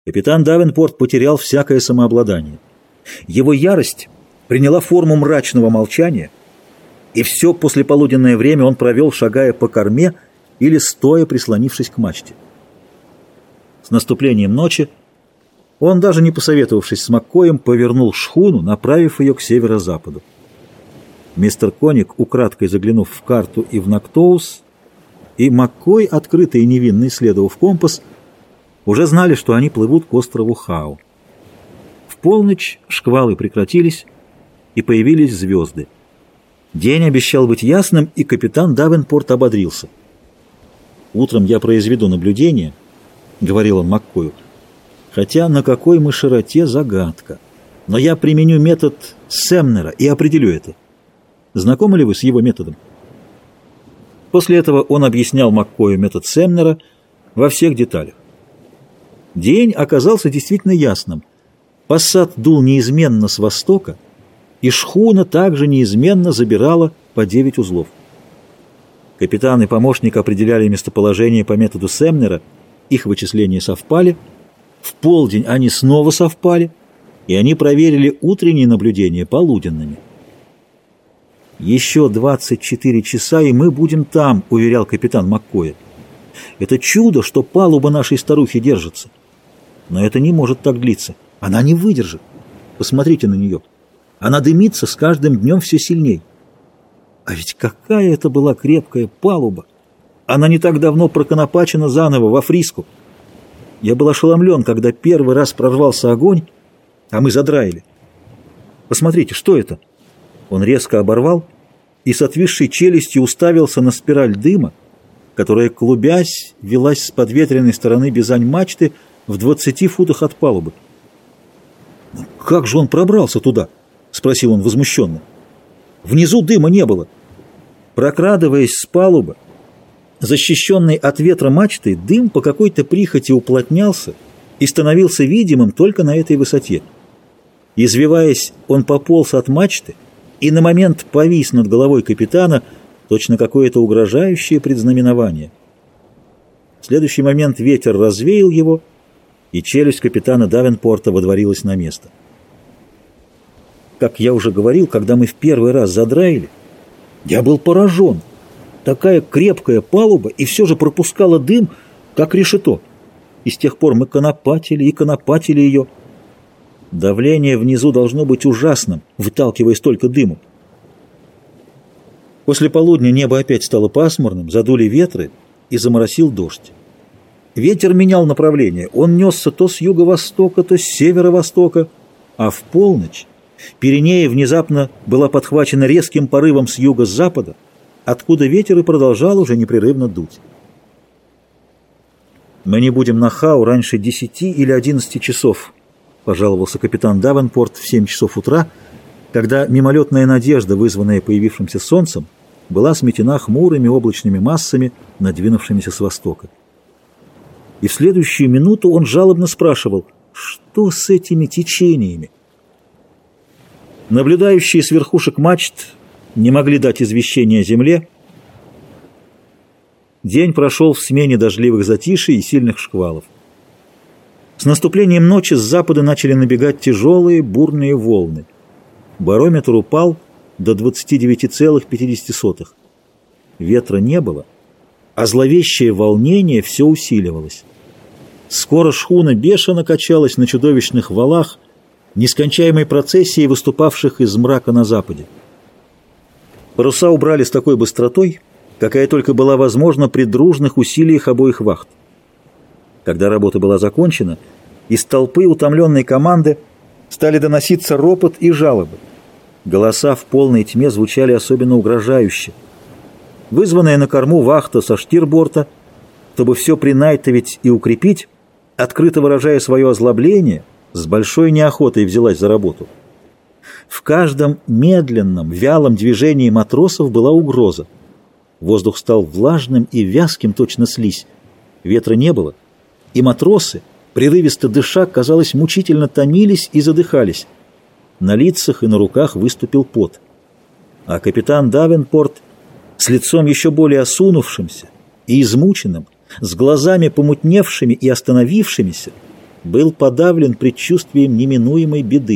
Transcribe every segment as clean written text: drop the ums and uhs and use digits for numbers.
Капитан Давенпорт потерял всякое самообладание. Его ярость приняла форму мрачного молчания, и все послеполуденное время он провел, шагая по корме или стоя, прислонившись к мачте. С наступлением ночи он, даже не посоветовавшись с Маккоем, повернул шхуну, направив ее к северо-западу. Мистер Коник, украдкой заглянув в карту и в Нактоус, и Маккой, открытый и невинный, следовав компас, уже знали, что они плывут к острову Хау. В полночь шквалы прекратились, и появились звезды. День обещал быть ясным, и капитан Давенпорт ободрился. «Утром я произведу наблюдение», — говорил он Маккою, «хотя на какой мы широте — загадка. Но я применю метод Семнера и определю это. Знакомы ли вы с его методом?» После этого он объяснял Маккою метод Семнера во всех деталях. День оказался действительно ясным. Пассат дул неизменно с востока, и шхуна также неизменно забирала по 9 узлов. Капитан и помощник определяли местоположение по методу Семнера, их вычисления совпали, в полдень они снова совпали, и они проверили утренние наблюдения полуденными. «Еще 24 часа, и мы будем там», — уверял капитан Маккоя. «Это чудо, что палуба нашей старухи держится. Но это не может так длиться. Она не выдержит. Посмотрите на нее. Она дымится с каждым днем все сильней. А ведь какая это была крепкая палуба! Она не так давно проконопачена заново во Фриску. Я был ошеломлен, когда первый раз прорвался огонь, а мы задраили. Посмотрите, что это?» Он резко оборвал и с отвисшей челюстью уставился на спираль дыма, которая, клубясь, велась с подветренной стороны бизань-мачты в 20 футах от палубы. «Как же он пробрался туда?» — спросил он возмущенно. «Внизу дыма не было». Прокрадываясь с палубы, защищенный от ветра мачтой, дым по какой-то прихоти уплотнялся и становился видимым только на этой высоте. Извиваясь, он пополз от мачты и на момент повис над головой капитана, точно какое-то угрожающее предзнаменование. В следующий момент ветер развеял его, и челюсть капитана Давенпорта водворилась на место. Как я уже говорил, когда мы в первый раз задраили, я был поражен. Такая крепкая палуба и все же пропускала дым, как решето. И с тех пор мы конопатили и конопатили ее. Давление внизу должно быть ужасным, выталкивая столько дыму. После полудня небо опять стало пасмурным, задули ветры и заморосил дождь. Ветер менял направление, он несся то с юго-востока, то с северо-востока, а в полночь Пиренея внезапно была подхвачена резким порывом с юго-запада, откуда ветер и продолжал уже непрерывно дуть. «Мы не будем на Хау раньше 10 или 11 часов», — пожаловался капитан Давенпорт в 7 часов утра, когда мимолетная надежда, вызванная появившимся солнцем, была сметена хмурыми облачными массами, надвинувшимися с востока. И в следующую минуту он жалобно спрашивал, что с этими течениями? Наблюдающие с верхушек мачт не могли дать извещения о земле. День прошел в смене дождливых затишей и сильных шквалов. С наступлением ночи с запада начали набегать тяжелые бурные волны. Барометр упал до 29,50. Ветра не было, а зловещее волнение все усиливалось. Скоро шхуна бешено качалась на чудовищных валах, нескончаемой процессией выступавших из мрака на западе. Паруса убрали с такой быстротой, какая только была возможна при дружных усилиях обоих вахт. Когда работа была закончена, из толпы утомленной команды стали доноситься ропот и жалобы. Голоса в полной тьме звучали особенно угрожающе. Вызванная на корму вахта со штирборта, чтобы все принайтовить и укрепить, открыто выражая свое озлобление, с большой неохотой взялась за работу. В каждом медленном, вялом движении матросов была угроза. Воздух стал влажным и вязким, точно слизь. Ветра не было, и матросы, прерывисто дыша, казалось, мучительно томились и задыхались. На лицах и на руках выступил пот. А капитан Давенпорт, с лицом еще более осунувшимся и измученным, с глазами помутневшими и остановившимися, был подавлен предчувствием неминуемой беды.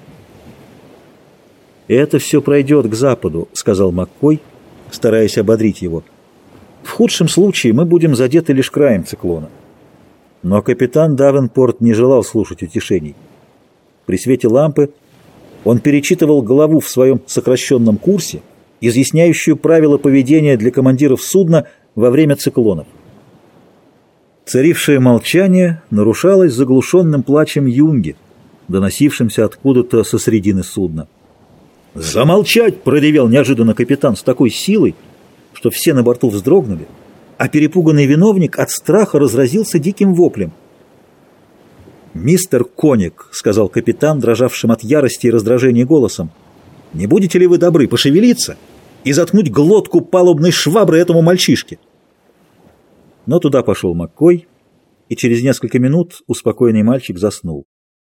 «Это все пройдет к западу», — сказал Маккой, стараясь ободрить его. «В худшем случае мы будем задеты лишь краем циклона». Но капитан Давенпорт не желал слушать утешений. При свете лампы он перечитывал главу в своем сокращенном курсе, изъясняющую правила поведения для командиров судна во время циклонов. Царившее молчание нарушалось заглушенным плачем Юнги, доносившимся откуда-то со средины судна. «Замолчать!» — проревел неожиданно капитан с такой силой, что все на борту вздрогнули, а перепуганный виновник от страха разразился диким воплем. «Мистер Коник», — сказал капитан, дрожавшим от ярости и раздражения голосом, — «не будете ли вы добры пошевелиться и заткнуть глотку палубной швабры этому мальчишке?» Но туда пошел Маккой, и через несколько минут успокоенный мальчик заснул.